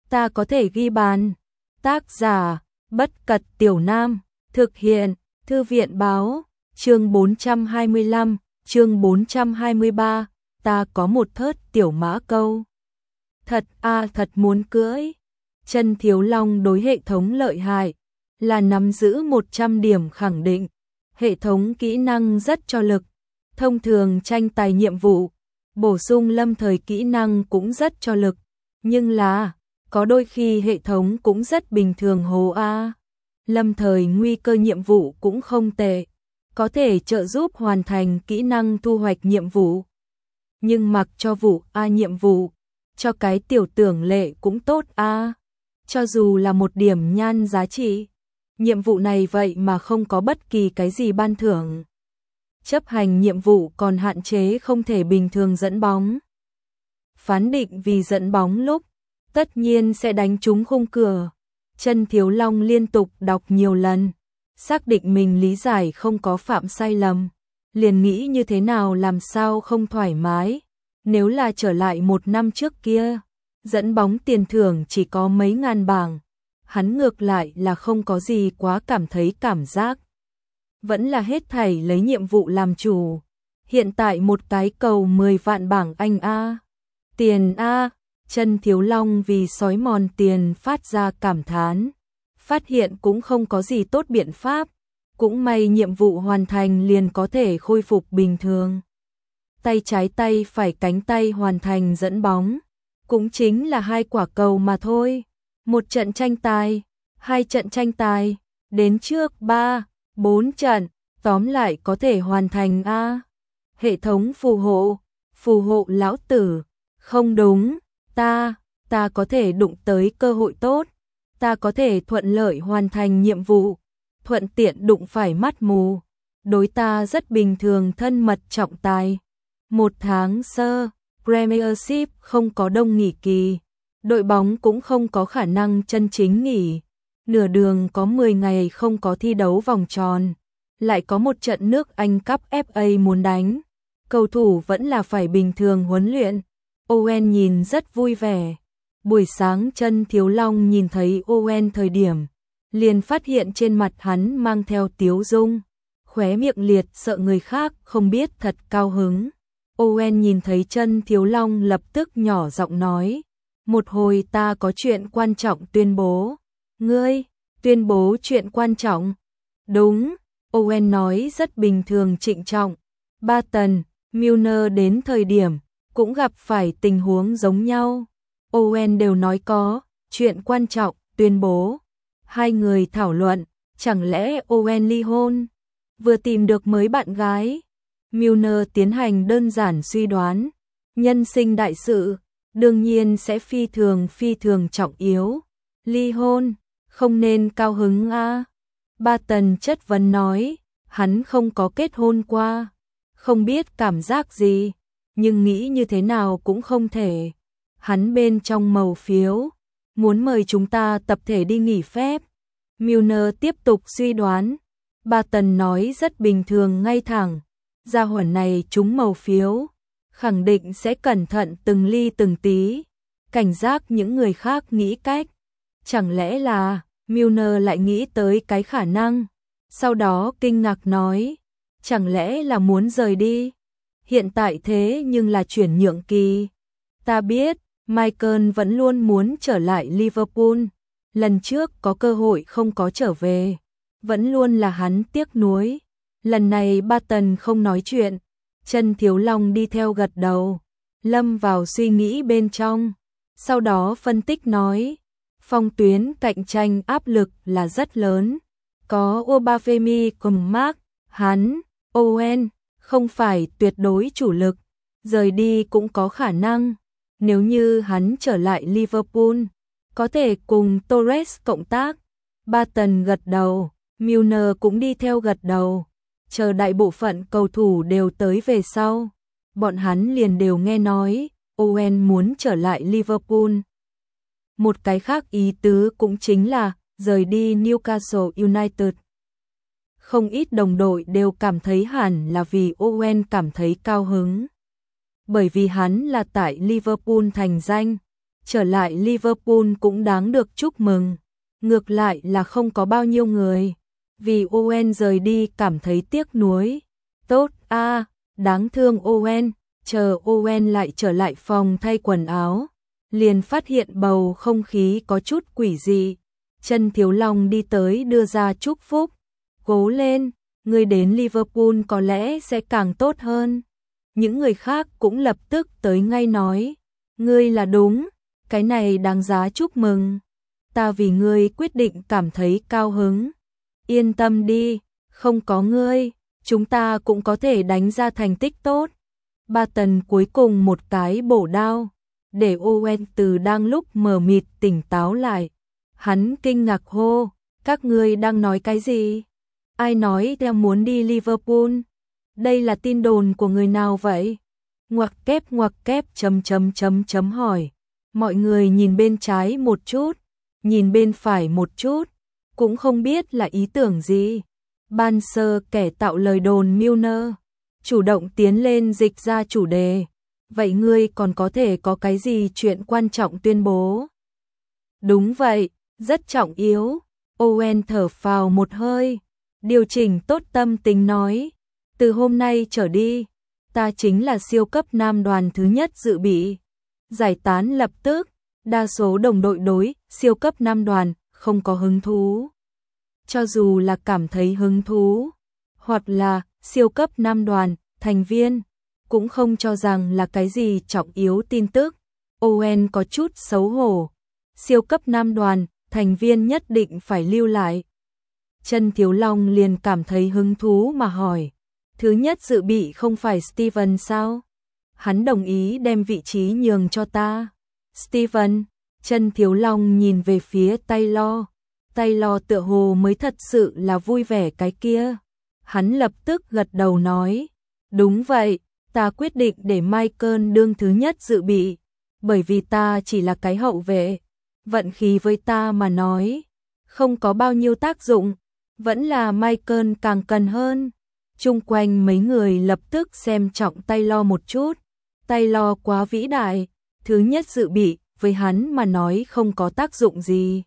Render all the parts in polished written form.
ta có thể ghi bàn. Tác giả, Bất Cật Tiểu Nam, thực hiện, Thư viện Báo, chương 425, chương 423, ta có một thớt tiểu mã câu. Thật thật muốn cưỡi. Chân Thiếu Long đối hệ thống lợi hại, là nắm giữ 100 điểm khẳng định. Hệ thống kỹ năng rất cho lực, thông thường tranh tài nhiệm vụ, bổ sung lâm thời kỹ năng cũng rất cho lực, nhưng là, có đôi khi hệ thống cũng rất bình thường hồ a. Lâm thời nguy cơ nhiệm vụ cũng không tệ, có thể trợ giúp hoàn thành kỹ năng thu hoạch nhiệm vụ. Nhưng mặc cho vụ nhiệm vụ, cho cái tiểu tưởng lệ cũng tốt a. Cho dù là một điểm nhan giá trị, nhiệm vụ này vậy mà không có bất kỳ cái gì ban thưởng. Chấp hành nhiệm vụ còn hạn chế không thể bình thường dẫn bóng. Phán định vì dẫn bóng lúc, tất nhiên sẽ đánh trúng khung cửa. Chân Thiếu Long liên tục đọc nhiều lần, xác định mình lý giải không có phạm sai lầm, liền nghĩ như thế nào làm sao không thoải mái. Nếu là trở lại một năm trước kia, dẫn bóng tiền thưởng chỉ có mấy ngàn bảng, hắn ngược lại là không có gì quá cảm thấy cảm giác. Vẫn là hết thảy lấy nhiệm vụ làm chủ. Hiện tại một cái cầu 10 vạn bảng Anh a. Tiền a. Chân Thiếu Long vì sói mòn tiền phát ra cảm thán. Phát hiện cũng không có gì tốt biện pháp. Cũng may nhiệm vụ hoàn thành liền có thể khôi phục bình thường. Tay trái tay phải cánh tay hoàn thành dẫn bóng. Cũng chính là 2 quả cầu mà thôi. Một trận tranh tài, 2 trận tranh tài, đến trước 3, 4 trận, tóm lại có thể hoàn thành a. Hệ thống phù hộ lão tử, không đúng, ta có thể đụng tới cơ hội tốt, ta có thể thuận lợi hoàn thành nhiệm vụ, thuận tiện đụng phải mắt mù, đối ta rất bình thường thân mật trọng tài. 1 tháng sơ, Premiership không có đông nghỉ kỳ, đội bóng cũng không có khả năng chân chính nghỉ, nửa đường có 10 ngày không có thi đấu vòng tròn, lại có một trận nước Anh Cup FA muốn đánh, cầu thủ vẫn là phải bình thường huấn luyện. Owen nhìn rất vui vẻ. Buổi sáng Chân Thiếu Long nhìn thấy Owen thời điểm, liền phát hiện trên mặt hắn mang theo tiếu dung, khóe miệng liệt sợ người khác không biết thật cao hứng. Owen nhìn thấy Chân Thiếu Long lập tức nhỏ giọng nói, một hồi ta có chuyện quan trọng tuyên bố. Ngươi, tuyên bố chuyện quan trọng? Đúng, Owen nói rất bình thường trịnh trọng. Barton, Milner đến thời điểm, cũng gặp phải tình huống giống nhau. Owen đều nói có, chuyện quan trọng, tuyên bố. Hai người thảo luận, chẳng lẽ Owen ly hôn? Vừa tìm được mới bạn gái. Milner tiến hành đơn giản suy đoán. Nhân sinh đại sự, đương nhiên sẽ phi thường trọng yếu. Ly hôn, không nên cao hứng a. Barton chất vấn nói, hắn không có kết hôn qua, không biết cảm giác gì, nhưng nghĩ như thế nào cũng không thể. Hắn bên trong màu phiếu, muốn mời chúng ta tập thể đi nghỉ phép. Milner tiếp tục suy đoán. Barton nói rất bình thường ngay thẳng, gia hỏa này trúng màu phiếu, khẳng định sẽ cẩn thận từng ly từng tí, cảnh giác những người khác nghĩ cách. Chẳng lẽ là, Milner lại nghĩ tới cái khả năng, sau đó kinh ngạc nói, chẳng lẽ là muốn rời đi? Hiện tại thế nhưng là chuyển nhượng kỳ. Ta biết, Michael vẫn luôn muốn trở lại Liverpool, lần trước có cơ hội không có trở về, vẫn luôn là hắn tiếc nuối. Lần này Barton không nói chuyện, Chân Thiếu Long đi theo gật đầu, lâm vào suy nghĩ bên trong, sau đó phân tích nói, phong tuyến cạnh tranh áp lực là rất lớn, có Obafemi cùng Mark, hắn, Owen, không phải tuyệt đối chủ lực, rời đi cũng có khả năng, nếu như hắn trở lại Liverpool, có thể cùng Torres cộng tác. Barton gật đầu, Milner cũng đi theo gật đầu, chờ đại bộ phận cầu thủ đều tới về sau, bọn hắn liền đều nghe nói, Owen muốn trở lại Liverpool. Một cái khác ý tứ cũng chính là rời đi Newcastle United. Không ít đồng đội đều cảm thấy hẳn là vì Owen cảm thấy cao hứng. Bởi vì hắn là tại Liverpool thành danh, trở lại Liverpool cũng đáng được chúc mừng. Ngược lại là không có bao nhiêu người vì Owen rời đi cảm thấy tiếc nuối. Tốt a, đáng thương Owen. Chờ Owen lại trở lại phòng thay quần áo, liền phát hiện bầu không khí có chút quỷ dị. Trần Thiếu Long đi tới đưa ra chúc phúc. Cố lên, ngươi đến Liverpool có lẽ sẽ càng tốt hơn. Những người khác cũng lập tức tới ngay nói, ngươi là đúng, cái này đáng giá chúc mừng. Ta vì ngươi quyết định cảm thấy cao hứng. Yên tâm đi, không có ngươi, chúng ta cũng có thể đánh ra thành tích tốt. Barton cuối cùng một cái bổ đao, để Owen từ đang lúc mờ mịt tỉnh táo lại. Hắn kinh ngạc hô, các ngươi đang nói cái gì? Ai nói theo muốn đi Liverpool? Đây là tin đồn của người nào vậy? Ngoặc kép hỏi. Mọi người nhìn bên trái một chút, nhìn bên phải một chút, cũng không biết là ý tưởng gì. Ban sơ kẻ tạo lời đồn Milner chủ động tiến lên dịch ra chủ đề. Vậy ngươi còn có thể có cái gì chuyện quan trọng tuyên bố? Đúng vậy, rất trọng yếu. Owen thở phào một hơi, điều chỉnh tốt tâm tình nói. Từ hôm nay trở đi, ta chính là siêu cấp nam đoàn thứ nhất dự bị. Giải tán lập tức, đa số đồng đội đối siêu cấp nam đoàn không có hứng thú. Cho dù là cảm thấy hứng thú, hoặc là siêu cấp nam đoàn, thành viên, cũng không cho rằng là cái gì trọng yếu tin tức. Owen có chút xấu hổ. Siêu cấp nam đoàn, thành viên nhất định phải lưu lại. Trần Thiếu Long liền cảm thấy hứng thú mà hỏi. Thứ nhất dự bị không phải Steven sao? Hắn đồng ý đem vị trí nhường cho ta. Steven, Trần Thiếu Long nhìn về phía Taylor. Taylor tựa hồ mới thật sự là vui vẻ cái kia. Hắn lập tức gật đầu nói. Đúng vậy, ta quyết định để Michael đương thứ nhất dự bị. Bởi vì ta chỉ là cái hậu vệ. Vận khí với ta mà nói, không có bao nhiêu tác dụng. Vẫn là Michael càng cần hơn. Chung quanh mấy người lập tức xem trọng Taylor một chút. Taylor quá vĩ đại, thứ nhất dự bị với hắn mà nói không có tác dụng gì.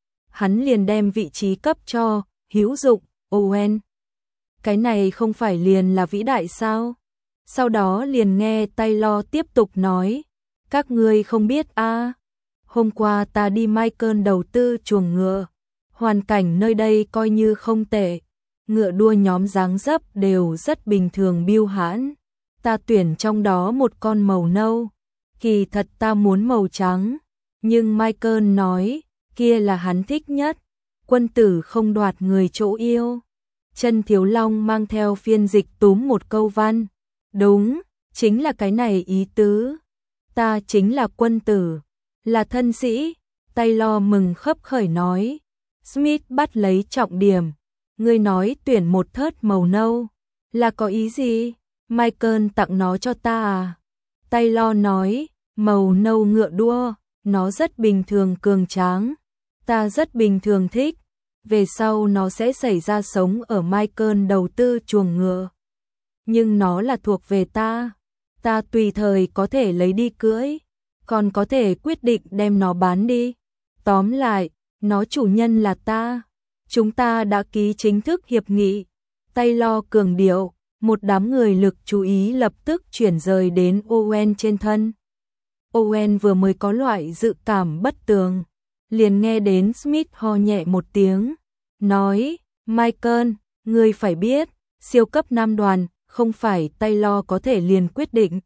Hắn liền đem vị trí cấp cho hữu dụng Owen. Cái này không phải liền là vĩ đại sao? Sau đó liền nghe Taylor tiếp tục nói, các ngươi không biết a, hôm qua ta đi Michael đầu tư chuồng ngựa. Hoàn cảnh nơi đây coi như không tệ. Ngựa đua nhóm dáng dấp đều rất bình thường biêu hãn. Ta tuyển trong đó một con màu nâu. Kỳ thật ta muốn màu trắng. Nhưng Michael nói, kia là hắn thích nhất. Quân tử không đoạt người chỗ yêu. Trần Thiếu Long mang theo phiên dịch túm một câu văn. Đúng, chính là cái này ý tứ. Ta chính là quân tử, là thân sĩ. Taylor mừng khấp khởi nói. Smith bắt lấy trọng điểm. Ngươi nói tuyển một thớt màu nâu, là có ý gì? Michael tặng nó cho ta à? Taylor nói, màu nâu ngựa đua, nó rất bình thường cường tráng. Ta rất bình thường thích. Về sau nó sẽ xảy ra sống ở Michael đầu tư chuồng ngựa. Nhưng nó là thuộc về ta. Ta tùy thời có thể lấy đi cưỡi, còn có thể quyết định đem nó bán đi. Tóm lại, nó chủ nhân là ta. Chúng ta đã ký chính thức hiệp nghị. Taylor cường điệu, một đám người lực chú ý lập tức chuyển rời đến Owen trên thân. Owen vừa mới có loại dự cảm bất tường, liền nghe đến Smith ho nhẹ một tiếng, nói, Michael, ngươi phải biết, siêu cấp nam đoàn, không phải Taylor có thể liền quyết định.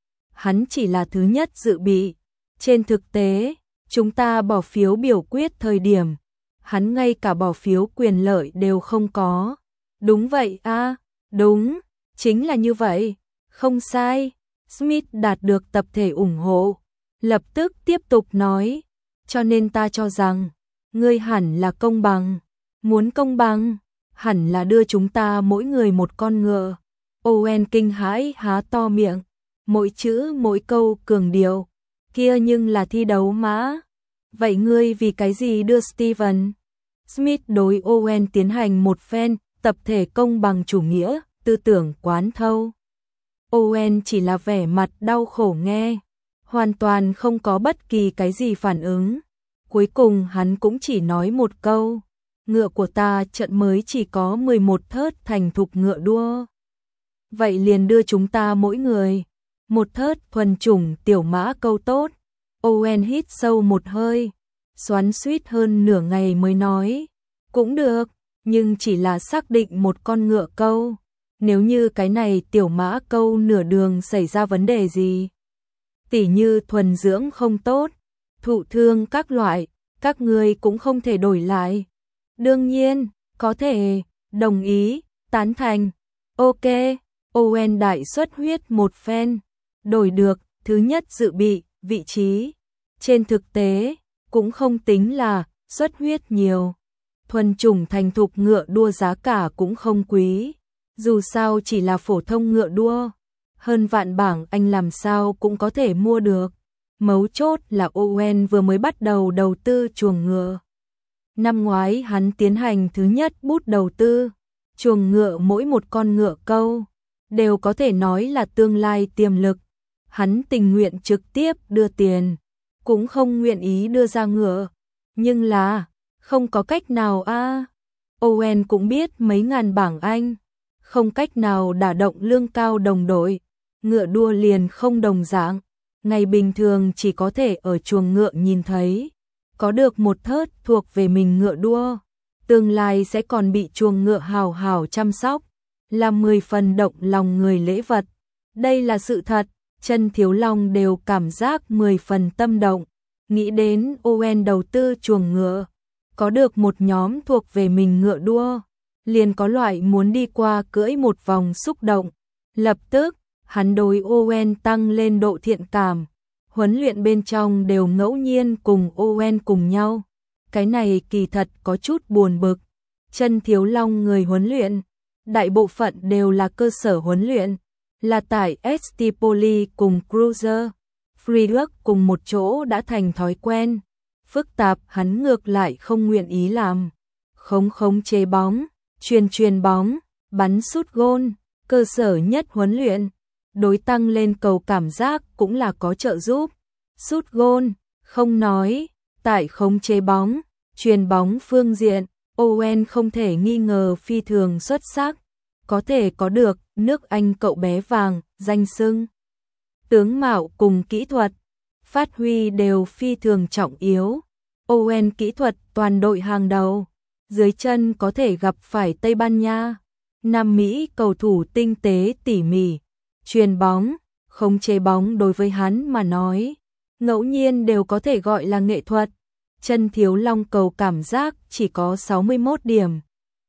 Hắn chỉ là thứ nhất dự bị. Trên thực tế, chúng ta bỏ phiếu biểu quyết thời điểm, hắn ngay cả bỏ phiếu quyền lợi đều không có. Đúng vậy a, đúng, chính là như vậy, không sai. Smith đạt được tập thể ủng hộ, lập tức tiếp tục nói, cho nên ta cho rằng, ngươi hẳn là công bằng. Muốn công bằng, hẳn là đưa chúng ta mỗi người một con ngựa. Owen kinh hãi há to miệng, mỗi chữ mỗi câu cường điệu, kia nhưng là thi đấu mà. Vậy ngươi vì cái gì đưa Steven? Smith đối Owen tiến hành một phen tập thể công bằng chủ nghĩa, tư tưởng quán thâu. Owen chỉ là vẻ mặt đau khổ nghe. hoàn toàn không có bất kỳ cái gì phản ứng. Cuối cùng hắn cũng chỉ nói một câu, ngựa của ta trận mới chỉ có 11 thớt thành thục ngựa đua. Vậy liền đưa chúng ta mỗi người một thớt thuần chủng tiểu mã câu tốt. Owen hít sâu một hơi, xoắn xuýt hơn nửa ngày mới nói, cũng được, nhưng chỉ là xác định một con ngựa câu. Nếu như cái này tiểu mã câu nửa đường xảy ra vấn đề gì, tỉ như thuần dưỡng không tốt, thụ thương các loại, các ngươi cũng không thể đổi lại. Đương nhiên, có thể, đồng ý, tán thành. Ok, Owen đại xuất huyết một phen, đổi được, thứ nhất dự bị, vị trí. Trên thực tế, cũng không tính là xuất huyết nhiều. Thuần chủng thành thục ngựa đua giá cả cũng không quý. Dù sao chỉ là phổ thông ngựa đua, hơn vạn bảng Anh làm sao cũng có thể mua được. Mấu chốt là Owen vừa mới bắt đầu đầu tư chuồng ngựa. Năm ngoái hắn tiến hành thứ nhất bút đầu tư, chuồng ngựa mỗi một con ngựa câu, đều có thể nói là tương lai tiềm lực. Hắn tình nguyện trực tiếp đưa tiền, cũng không nguyện ý đưa ra ngựa. Nhưng là, không có cách nào a. Owen cũng biết mấy ngàn bảng Anh, không cách nào đả động lương cao đồng đội. Ngựa đua liền không đồng dạng, ngày bình thường chỉ có thể ở chuồng ngựa nhìn thấy. Có được một thớt thuộc về mình ngựa đua, tương lai sẽ còn bị chuồng ngựa hào hào chăm sóc, là 10 phần động lòng người lễ vật. Đây là sự thật, Chân Thiếu Long đều cảm giác 10 phần tâm động. Nghĩ đến Owen đầu tư chuồng ngựa, có được một nhóm thuộc về mình ngựa đua, liền có loại muốn đi qua cưỡi một vòng xúc động. Lập tức, hắn đối Owen tăng lên độ thiện cảm. Huấn luyện bên trong đều ngẫu nhiên cùng Owen cùng nhau. Cái này kỳ thật có chút buồn bực. Chân Thiếu Long người huấn luyện, đại bộ phận đều là cơ sở huấn luyện, là tại ST Poli cùng Cruiser Friedrich cùng một chỗ đã thành thói quen. Phức tạp hắn ngược lại không nguyện ý làm. Khống chế bóng, truyền bóng, bắn sút gôn, cơ sở nhất huấn luyện. Đối tăng lên cầu cảm giác cũng là có trợ giúp. Sút gôn, không nói, tại khống chế bóng, truyền bóng phương diện, Owen không thể nghi ngờ phi thường xuất sắc, có thể có được nước Anh cậu bé vàng, danh xưng. Tướng mạo cùng kỹ thuật, phát huy đều phi thường trọng yếu. Owen kỹ thuật toàn đội hàng đầu, dưới chân có thể gặp phải Tây Ban Nha, Nam Mỹ cầu thủ tinh tế tỉ mỉ. Truyền bóng, khống chế bóng đối với hắn mà nói, ngẫu nhiên đều có thể gọi là nghệ thuật. Chân Thiếu Long cầu cảm giác chỉ có 61 điểm.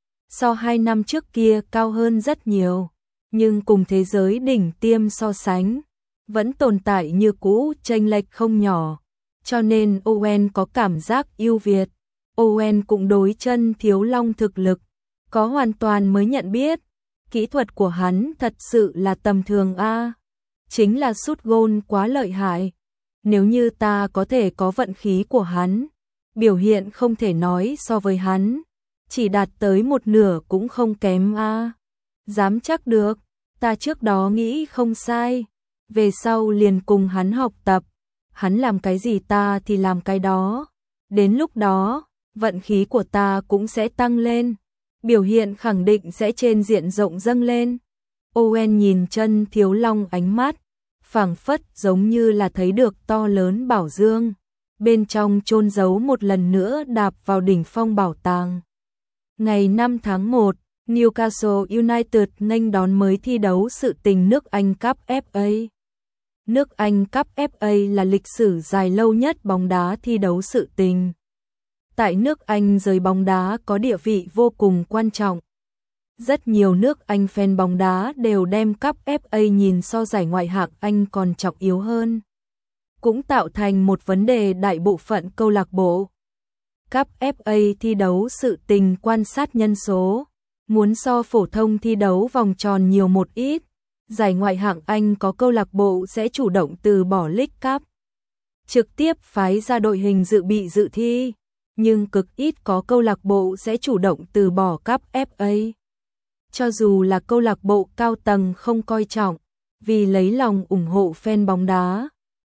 So 2 năm trước kia cao hơn rất nhiều, nhưng cùng thế giới đỉnh tiêm so sánh, vẫn tồn tại như cũ chênh lệch không nhỏ. Cho nên Owen có cảm giác ưu việt. Owen cũng đối Chân Thiếu Long thực lực có hoàn toàn mới nhận biết. Kỹ thuật của hắn thật sự là tầm thường a, chính là sút gôn quá lợi hại. Nếu như ta có thể có vận khí của hắn, biểu hiện không thể nói so với hắn, chỉ đạt tới một nửa cũng không kém a. Dám chắc được, ta trước đó nghĩ không sai, về sau liền cùng hắn học tập, hắn làm cái gì ta thì làm cái đó. Đến lúc đó, vận khí của ta cũng sẽ tăng lên, biểu hiện khẳng định sẽ trên diện rộng dâng lên. Owen nhìn Chân Thiếu Long ánh mắt, phảng phất giống như là thấy được to lớn bảo dương, bên trong chôn giấu một lần nữa đạp vào đỉnh phong bảo tàng. Ngày 5 tháng 1, Newcastle United nghênh đón mới thi đấu sự tình nước Anh Cup FA. Nước Anh Cup FA là lịch sử dài lâu nhất bóng đá thi đấu sự tình. Tại nước Anh giới bóng đá có địa vị vô cùng quan trọng. Rất nhiều nước Anh fan bóng đá đều đem Cup FA nhìn so giải ngoại hạng Anh còn trọng yếu hơn. Cũng tạo thành một vấn đề đại bộ phận câu lạc bộ. Cup FA thi đấu sự tình quan sát nhân số, muốn so phổ thông thi đấu vòng tròn nhiều một ít. Giải ngoại hạng Anh có câu lạc bộ sẽ chủ động từ bỏ League Cup, trực tiếp phái ra đội hình dự bị dự thi, nhưng cực ít có câu lạc bộ sẽ chủ động từ bỏ Cup FA. Cho dù là câu lạc bộ cao tầng không coi trọng, vì lấy lòng ủng hộ fan bóng đá,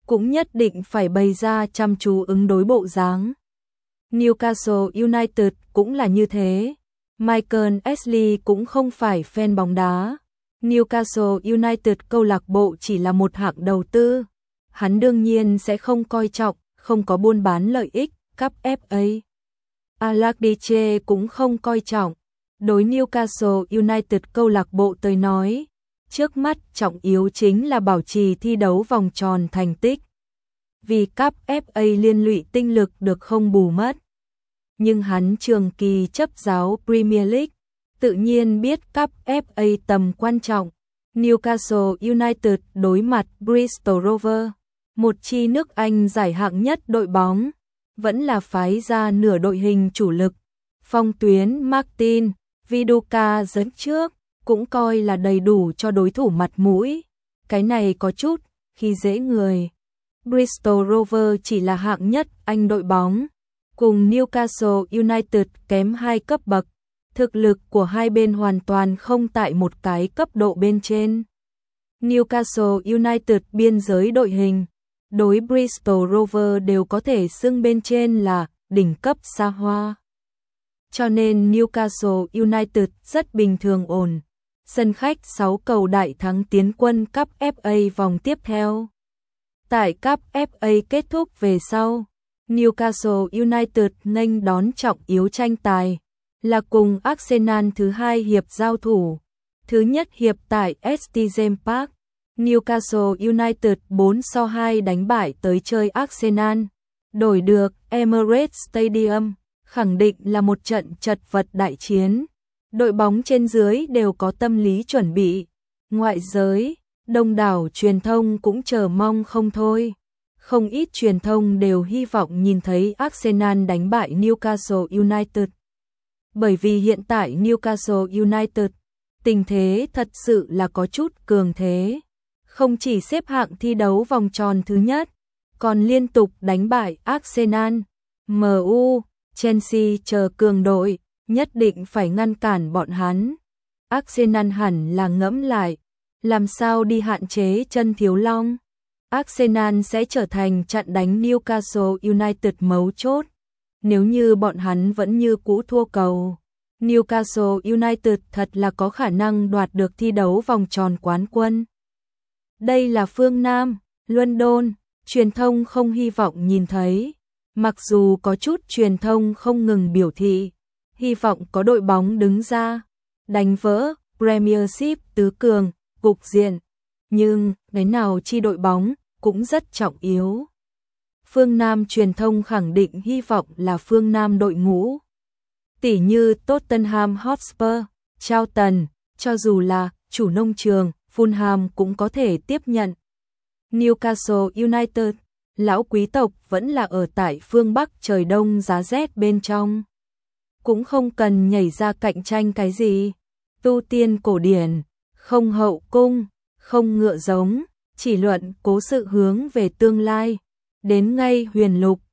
cũng nhất định phải bày ra chăm chú ứng đối bộ dáng. Newcastle United cũng là như thế. Michael Ashley cũng không phải fan bóng đá. Newcastle United câu lạc bộ chỉ là một hạng đầu tư. Hắn đương nhiên sẽ không coi trọng, không có buôn bán lợi ích, cúp FA. Allardyce cũng không coi trọng. Đối Newcastle United câu lạc bộ tới nói, trước mắt trọng yếu chính là bảo trì thi đấu vòng tròn thành tích. Vì cúp FA liên lụy tinh lực được không bù mất. Nhưng hắn trường kỳ chấp giáo Premier League, tự nhiên biết cúp FA tầm quan trọng. Newcastle United đối mặt Bristol Rovers, một chi nước Anh giải hạng nhất đội bóng, vẫn là phái ra nửa đội hình chủ lực. Phong tuyến Martin, Viduka dẫn trước, cũng coi là đầy đủ cho đối thủ mặt mũi. Cái này có chút khi dễ người. Bristol Rovers chỉ là hạng nhất Anh đội bóng, cùng Newcastle United kém 2 cấp bậc. Thực lực của hai bên hoàn toàn không tại một cái cấp độ bên trên. Newcastle United biên giới đội hình, đối Bristol Rovers đều có thể xưng bên trên là đỉnh cấp xa hoa. Cho nên Newcastle United rất bình thường ổn. Sân khách 6 cầu đại thắng tiến quân cúp FA vòng tiếp theo. Tại cúp FA kết thúc về sau, Newcastle United nghênh đón trọng yếu tranh tài, là cùng Arsenal thứ hai hiệp giao thủ. Thứ nhất hiệp tại St James Park, Newcastle United 4-2 đánh bại tới chơi Arsenal, đổi được Emirates Stadium, khẳng định là một trận chật vật đại chiến. Đội bóng trên dưới đều có tâm lý chuẩn bị. Ngoại giới, đông đảo truyền thông cũng chờ mong không thôi. Không ít truyền thông đều hy vọng nhìn thấy Arsenal đánh bại Newcastle United. Bởi vì hiện tại Newcastle United, tình thế thật sự là có chút cường thế. Không chỉ xếp hạng thi đấu vòng tròn thứ nhất, còn liên tục đánh bại Arsenal, MU, Chelsea chờ cường đội, nhất định phải ngăn cản bọn hắn. Arsenal hẳn là ngẫm lại, làm sao đi hạn chế chân thiếu long. Arsenal sẽ trở thành trận đánh Newcastle United mấu chốt. Nếu như bọn hắn vẫn như cũ thua cầu, Newcastle United thật là có khả năng đoạt được thi đấu vòng tròn quán quân. Đây là phương Nam, London, truyền thông không hy vọng nhìn thấy. Mặc dù có chút truyền thông không ngừng biểu thị, hy vọng có đội bóng đứng ra, đánh vỡ Premiership tứ cường, cục diện. Nhưng, cái nào chi đội bóng, cũng rất trọng yếu. Phương Nam truyền thông khẳng định hy vọng là phương Nam đội ngũ. Tỉ như Tottenham Hotspur, Charlton, cho dù là chủ nông trường, Fulham cũng có thể tiếp nhận. Newcastle United, lão quý tộc vẫn là ở tại phương Bắc trời đông giá rét bên trong. Cũng không cần nhảy ra cạnh tranh cái gì. Tu tiên cổ điển, không hậu cung, không ngựa giống, chỉ luận cố sự hướng về tương lai. Đến ngay huyền lục,